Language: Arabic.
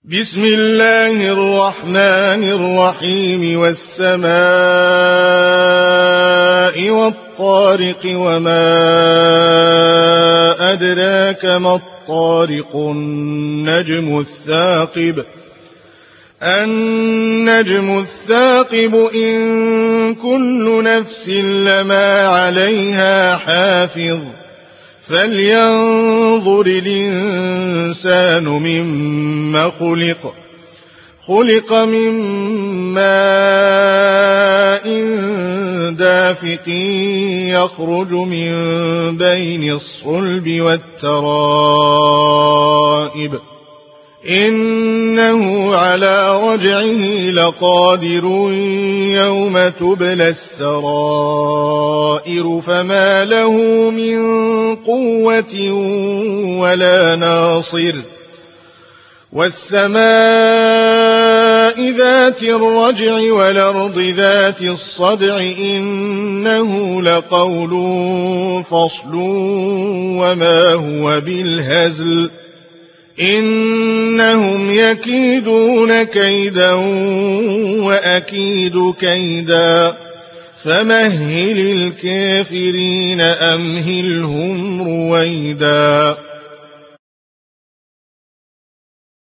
بسم الله الرحمن الرحيم والسماء والطارق وما أدراك ما الطارق النجم الثاقب إن كل نفس لما عليها حافظ فلينظر الإنسان مما خلق من ماء دافق يخرج من بين الصلب والترائب إنه على رجعه لقادر يوم تبلى السرائر فما له من قوة ولا ناصر والسماء ذات الرجع والأرض ذات الصدع إنه لقول فصل وما هو بالهزل إنهم يكيدون كيدا وأكيد كيدا فمهل الكافرين أمهلهم رويدا.